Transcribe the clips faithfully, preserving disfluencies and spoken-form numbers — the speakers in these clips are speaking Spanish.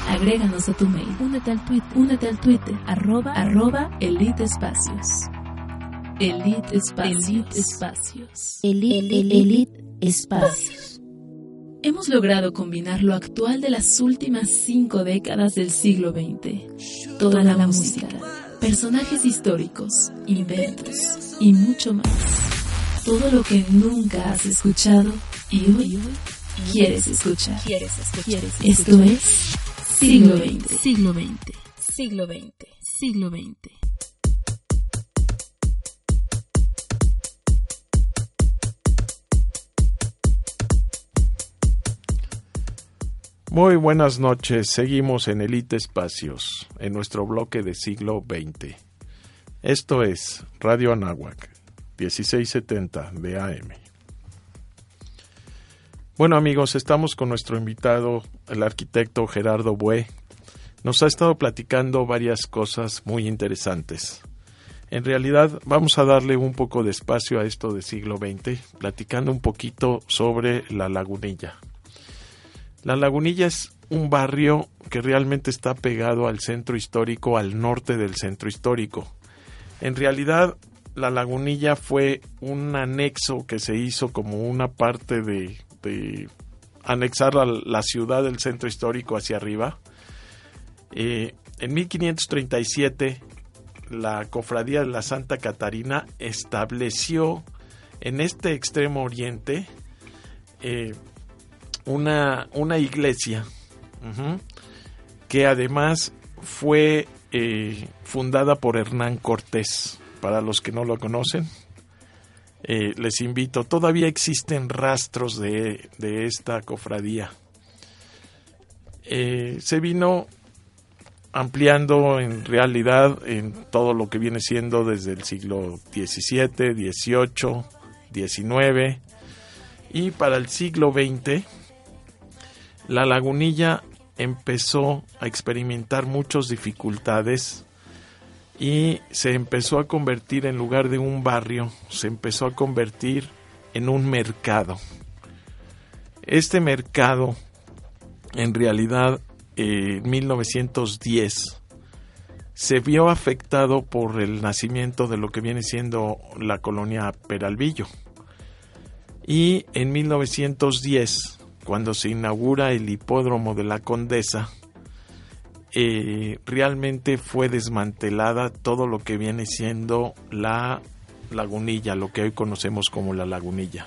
Agréganos a tu mail. Únete al Twitter. Únete al Twitter. Arroba, arroba Elite Espacios. Elite Espacios. Elite Espacios. Elite, Elite Espacios. Hemos logrado combinar lo actual de las últimas cinco décadas del siglo veinte. Toda la, la música, personajes históricos, inventos y mucho más. Todo lo que nunca has escuchado y hoy, hoy quieres escuchar. ¿Quieres escuchar? Esto es Siglo veinte. Siglo veinte. Siglo veinte. Siglo veinte. Muy buenas noches, seguimos en Elite Espacios, en nuestro bloque de siglo veinte. Esto es Radio Anáhuac, dieciséis setenta de A M. Bueno amigos, estamos con nuestro invitado, el arquitecto Gerardo Bue. Nos ha estado platicando varias cosas muy interesantes. En realidad vamos a darle un poco de espacio a esto de siglo veinte, platicando un poquito sobre La Lagunilla. La Lagunilla es un barrio que realmente está pegado al centro histórico, al norte del centro histórico. En realidad, La Lagunilla fue un anexo que se hizo como una parte de, de anexar la, la ciudad del centro histórico hacia arriba. Eh, en mil quinientos treinta y siete, la Cofradía de la Santa Catarina estableció en este extremo oriente eh, Una, una iglesia uh-huh, que además fue eh, fundada por Hernán Cortés. Para los que no lo conocen, eh, les invito. Todavía existen rastros de, de esta cofradía. Eh, se vino ampliando en realidad en todo lo que viene siendo desde el siglo diecisiete, dieciocho, diecinueve y para el siglo veinte. La Lagunilla empezó a experimentar muchas dificultades y se empezó a convertir, en lugar de un barrio, se empezó a convertir en un mercado. Este mercado, en realidad, eh, en mil novecientos diez, se vio afectado por el nacimiento de lo que viene siendo la colonia Peralvillo. Y en mil novecientos diez, cuando se inaugura el hipódromo de la Condesa, eh, realmente fue desmantelada todo lo que viene siendo la Lagunilla, lo que hoy conocemos como la Lagunilla.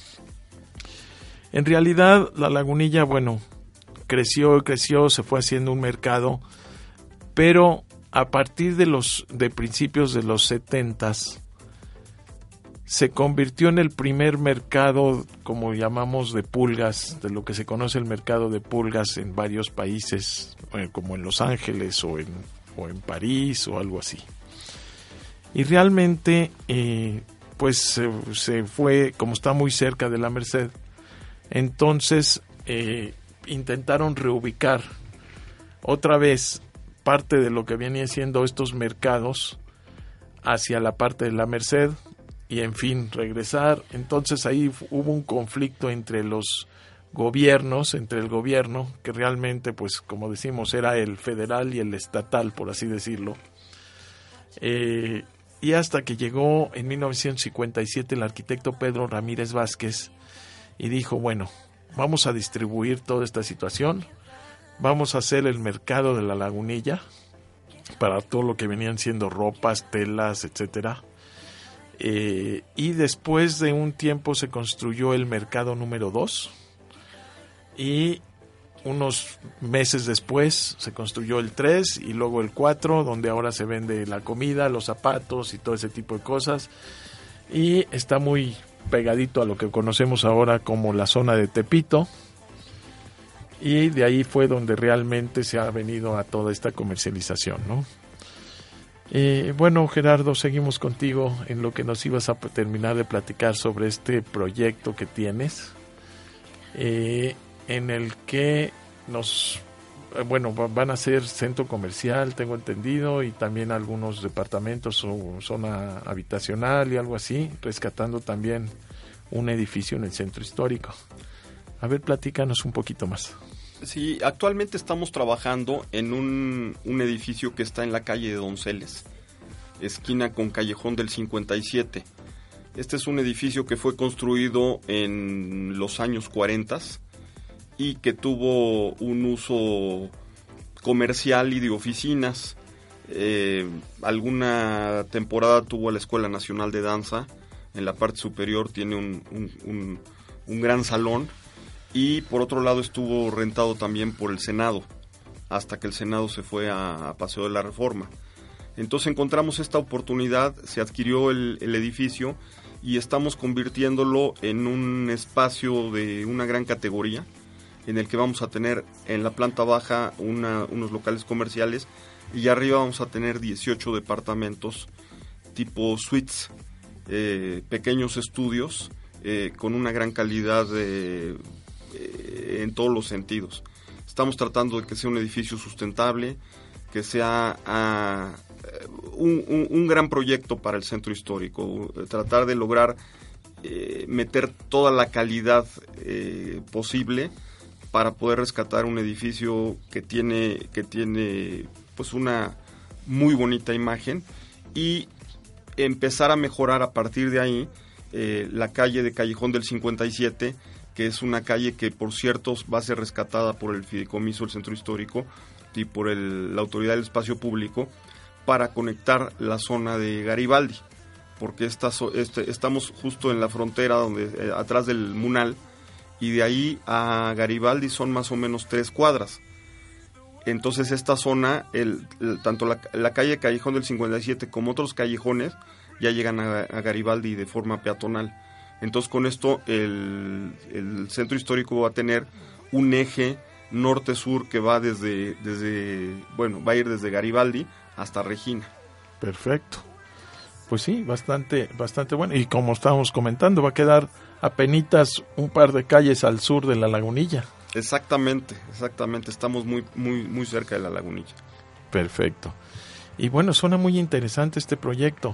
En realidad, la Lagunilla, bueno, creció y creció, se fue haciendo un mercado, pero a partir de los de principios de los setentas, se convirtió en el primer mercado, como llamamos, de pulgas, de lo que se conoce el mercado de pulgas en varios países, como en Los Ángeles o en, o en París o algo así. Y realmente, eh, pues se, se fue, como está muy cerca de la Merced, entonces eh, intentaron reubicar otra vez parte de lo que venían siendo estos mercados hacia la parte de la Merced, y en fin, regresar. Entonces ahí hubo un conflicto entre los gobiernos, entre el gobierno, que realmente, pues como decimos, era el federal y el estatal, por así decirlo. Eh, y hasta que llegó en mil novecientos cincuenta y siete el arquitecto Pedro Ramírez Vázquez y dijo, bueno, vamos a distribuir toda esta situación, vamos a hacer el mercado de la Lagunilla para todo lo que venían siendo ropas, telas, etcétera. Eh, y después de un tiempo se construyó el mercado número dos y unos meses después se construyó el tres y luego el cuatro, donde ahora se vende la comida, los zapatos y todo ese tipo de cosas, y está muy pegadito a lo que conocemos ahora como la zona de Tepito, y de ahí fue donde realmente se ha venido a toda esta comercialización, ¿no? Eh, bueno, Gerardo, seguimos contigo en lo que nos ibas a terminar de platicar sobre este proyecto que tienes, eh, en el que nos, eh, bueno, van a ser centro comercial, tengo entendido, y también algunos departamentos o zona habitacional y algo así, rescatando también un edificio en el centro histórico. A ver, platícanos un poquito más. Sí, actualmente estamos trabajando en un, un edificio que está en la calle de Donceles, esquina con Callejón del cincuenta y siete. Este es un edificio que fue construido en los años cuarenta y que tuvo un uso comercial y de oficinas. Eh, alguna temporada tuvo la Escuela Nacional de Danza. En la parte superior tiene un, un, un, un gran salón. Y por otro lado estuvo rentado también por el Senado, hasta que el Senado se fue a, a Paseo de la Reforma. Entonces encontramos esta oportunidad, se adquirió el, el edificio y estamos convirtiéndolo en un espacio de una gran categoría, en el que vamos a tener en la planta baja una, unos locales comerciales y arriba vamos a tener dieciocho departamentos tipo suites, eh, pequeños estudios eh, con una gran calidad de... en todos los sentidos. Estamos tratando de que sea un edificio sustentable, que sea uh, un, un, un gran proyecto para el centro histórico, tratar de lograr eh, meter toda la calidad eh, posible para poder rescatar un edificio que tiene, que tiene pues una muy bonita imagen y empezar a mejorar a partir de ahí eh, la calle de Callejón del cincuenta y siete, que es una calle que, por cierto, va a ser rescatada por el Fideicomiso del Centro Histórico y por el, la Autoridad del Espacio Público, para conectar la zona de Garibaldi, porque esta, este, estamos justo en la frontera, donde eh, atrás del Munal, y de ahí a Garibaldi son más o menos tres cuadras. Entonces esta zona, el, el, tanto la, la calle Callejón del cincuenta y siete como otros callejones, ya llegan a, a Garibaldi de forma peatonal. Entonces con esto el, el centro histórico va a tener un eje norte-sur que va desde, desde, bueno, va a ir desde Garibaldi hasta Regina. Perfecto. Pues sí, bastante, bastante bueno. Y como estábamos comentando, va a quedar apenitas un par de calles al sur de la Lagunilla. Exactamente, exactamente. Estamos muy, muy, muy cerca de la Lagunilla. Perfecto. Y bueno, suena muy interesante este proyecto.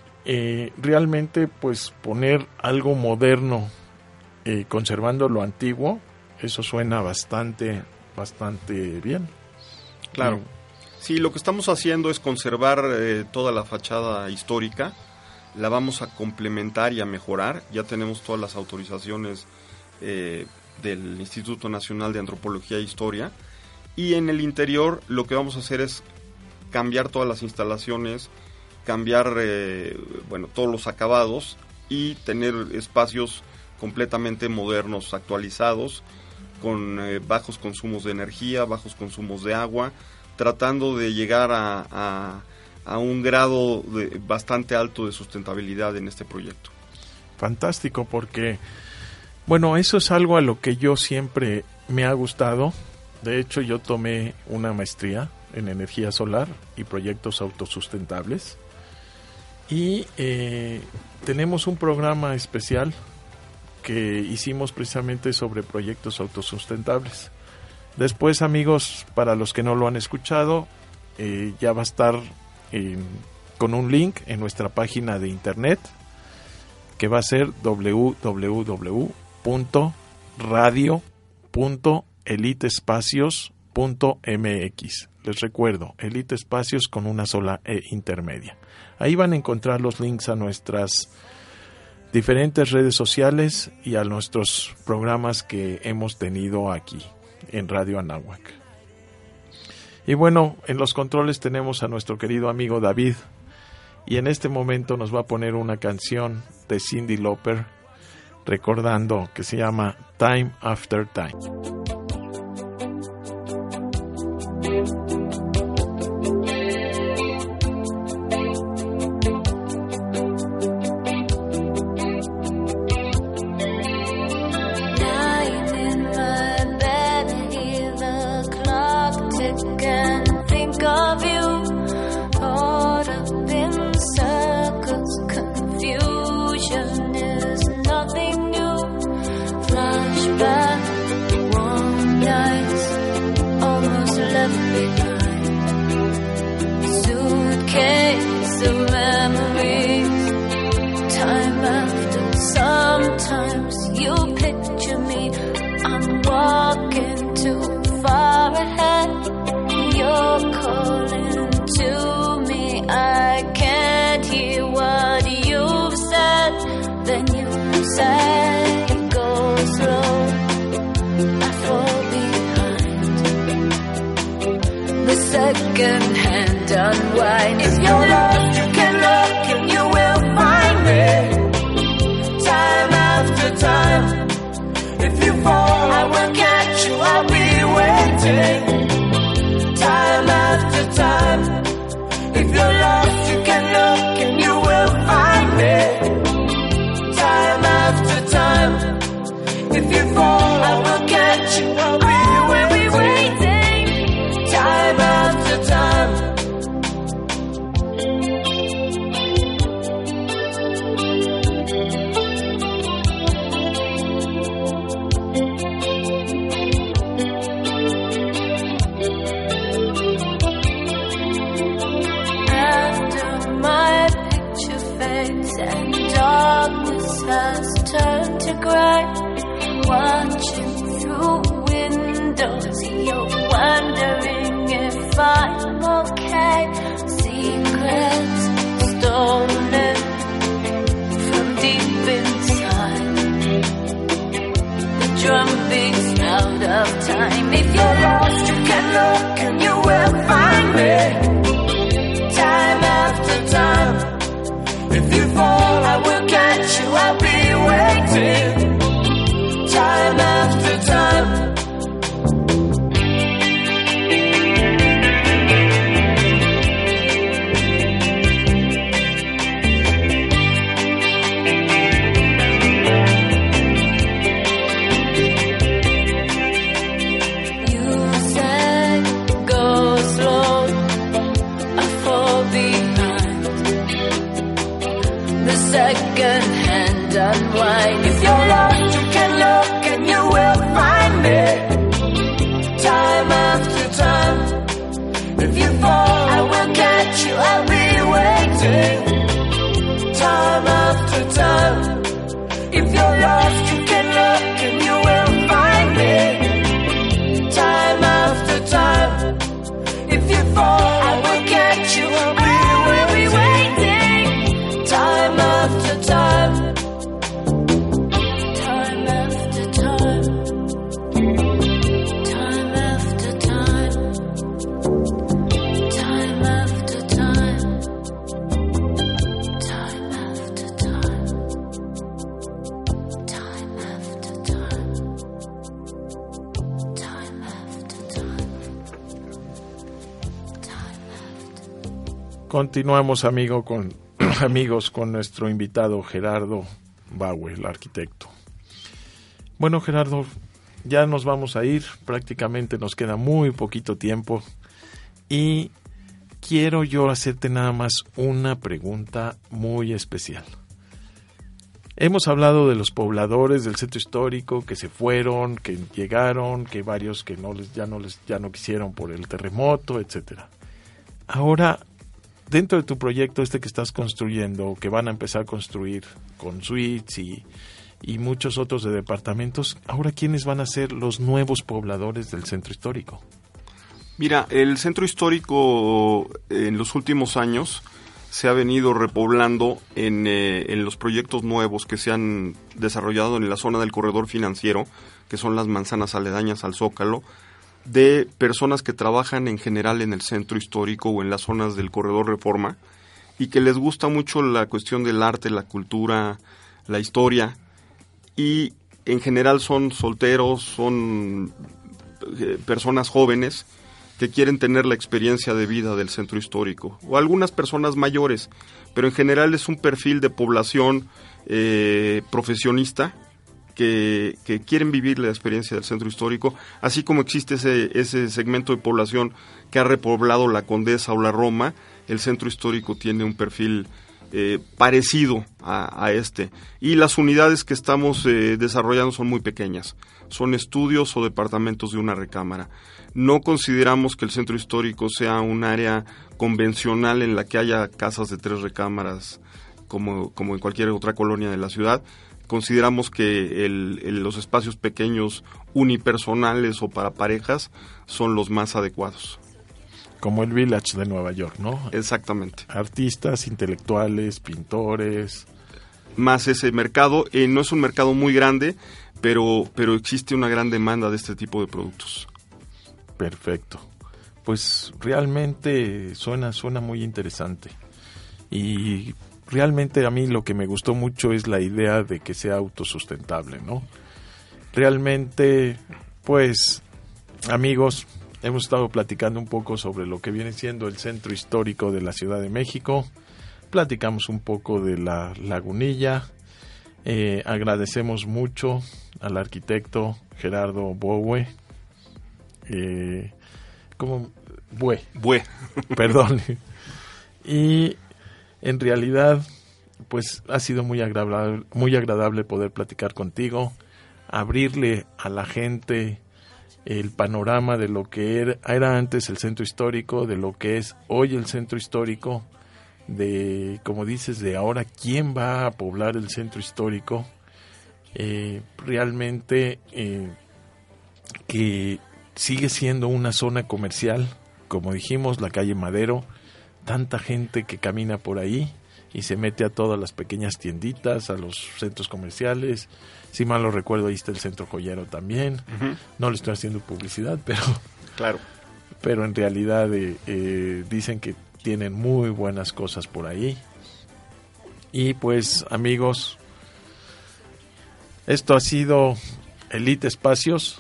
Eh, realmente, pues, poner algo moderno, eh, conservando lo antiguo, eso suena bastante, bastante bien. Claro. Sí, lo que estamos haciendo es conservar eh, toda la fachada histórica, la vamos a complementar y a mejorar. Ya tenemos todas las autorizaciones eh, del Instituto Nacional de Antropología e Historia, y en el interior lo que vamos a hacer es cambiar todas las instalaciones, cambiar eh, bueno, todos los acabados y tener espacios completamente modernos, actualizados, con eh, bajos consumos de energía, bajos consumos de agua, tratando de llegar a, a, a un grado de, bastante alto de sustentabilidad en este proyecto. Fantástico, porque, bueno, eso es algo a lo que yo siempre me ha gustado. De hecho, yo tomé una maestría en energía solar y proyectos autosustentables. Y eh, tenemos un programa especial que hicimos precisamente sobre proyectos autosustentables. Después, amigos, para los que no lo han escuchado, eh, ya va a estar eh, con un link en nuestra página de internet, que va a ser doble u doble u doble u punto radio punto elitespacios punto m x. Les recuerdo, Elite Espacios con una sola E intermedia. Ahí van a encontrar los links a nuestras diferentes redes sociales y a nuestros programas que hemos tenido aquí en Radio Anáhuac. Y bueno, en los controles tenemos a nuestro querido amigo David, y en este momento nos va a poner una canción de Cyndi Lauper, recordando, que se llama Time After Time. Flashback, warm nights, almost left behind. second hand unwind. If you're lost, you can look and you will find me. Time after time. If you fall, I will catch you, I'll be waiting. Time after time. If you're lost, you can look and you will find me. Time after time. If you fall, I will catch you, I'll be waiting. Time after time. Has turned to grey. Watching through windows, you're wondering if I'm okay. Secrets stolen from deep inside. The drum beats out of time. If you're lost, you can look and you will find me. Time after time. If you fall, I will catch you, I'll be waiting. Time after time. You said go slow, I fall behind. The second hand unwind. If you're lost, you can look and you will find me. Time after time. If you fall, I will catch you, I'll be waiting. Time after time. If you're lost, you can look and you will find me. Time after time. If you fall, I will catch you, I'll be waiting. Time after time. Time after time. Time after time. Time after time. Time after time. Time after time. Time after time. Time after. Continuamos, amigo, con amigos, con nuestro invitado Gerardo Bauer, el arquitecto. Bueno, Gerardo, ya nos vamos a ir, prácticamente nos queda muy poquito tiempo y quiero yo hacerte nada más una pregunta muy especial. Hemos hablado de los pobladores del centro histórico que se fueron, que llegaron, que varios que no les ya no les ya no quisieron por el terremoto, etcétera. Ahora, dentro de tu proyecto este que estás construyendo, que van a empezar a construir con suites y, y muchos otros de departamentos, ahora ¿quiénes van a ser los nuevos pobladores del centro histórico? Mira, el centro histórico en los últimos años se ha venido repoblando en, eh, en los proyectos nuevos que se han desarrollado en la zona del corredor financiero, que son las manzanas aledañas al Zócalo, de personas que trabajan en general en el centro histórico o en las zonas del corredor Reforma y que les gusta mucho la cuestión del arte, la cultura, la historia, y en general son solteros, son eh, personas jóvenes que quieren tener la experiencia de vida del centro histórico, o algunas personas mayores, pero en general es un perfil de población eh, profesionista que, que quieren vivir la experiencia del centro histórico, así como existe ese, ese segmento de población que ha repoblado la Condesa o la Roma. El centro histórico tiene un perfil eh, parecido a, a este, y las unidades que estamos eh, desarrollando son muy pequeñas, son estudios o departamentos de una recámara. No consideramos que el centro histórico sea un área convencional en la que haya casas de tres recámaras como, como en cualquier otra colonia de la ciudad. Consideramos que el, el, los espacios pequeños unipersonales o para parejas son los más adecuados. Como el Village de Nueva York, ¿no? Exactamente. Artistas, intelectuales, pintores. Más ese mercado, eh, no es un mercado muy grande, pero, pero existe una gran demanda de este tipo de productos. Perfecto. pues realmente suena, suena muy interesante. Y realmente a mí lo que me gustó mucho es la idea de que sea autosustentable, ¿no? Realmente, pues, amigos, hemos estado platicando un poco sobre lo que viene siendo el centro histórico de la Ciudad de México. Platicamos un poco de la Lagunilla. Eh, agradecemos mucho al arquitecto Gerardo Bowe. Eh, ¿Cómo? Bue. Bue. Perdón. Y en realidad, pues ha sido muy agradable, muy agradable poder platicar contigo, abrirle a la gente el panorama de lo que era, era antes el centro histórico, de lo que es hoy el centro histórico, de, como dices, de ahora quién va a poblar el centro histórico. Eh, realmente eh, que sigue siendo una zona comercial, como dijimos, la calle Madero, tanta gente que camina por ahí y se mete a todas las pequeñas tienditas, a los centros comerciales. Si mal lo recuerdo, ahí está el centro joyero también. Uh-huh. No le estoy haciendo publicidad, pero claro, pero en realidad eh, eh, dicen que tienen muy buenas cosas por ahí. Y pues, amigos, esto ha sido Elite Espacios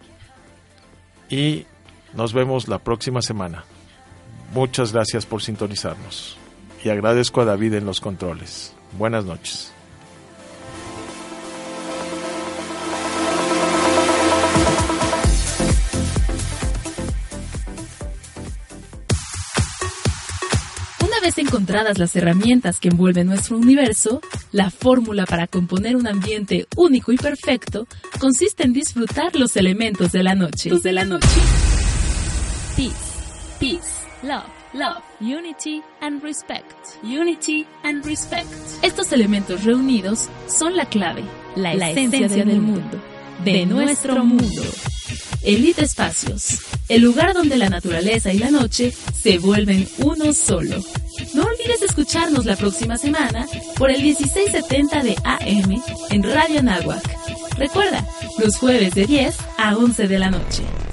y nos vemos la próxima semana. Muchas gracias por sintonizarnos y agradezco a David en los controles. Buenas noches. Una vez encontradas las herramientas que envuelven nuestro universo, la fórmula para componer un ambiente único y perfecto consiste en disfrutar los elementos de la noche. Los de la noche. Peace, peace, love, love, unity and respect, unity and respect. Estos elementos reunidos son la clave, la, la esencia, esencia del mundo, de, de nuestro mundo. Elite Espacios, el lugar donde la naturaleza y la noche se vuelven uno solo. No olvides escucharnos la próxima semana por el dieciséis setenta de A M en Radio Anáhuac. Recuerda, los jueves de diez a once de la noche.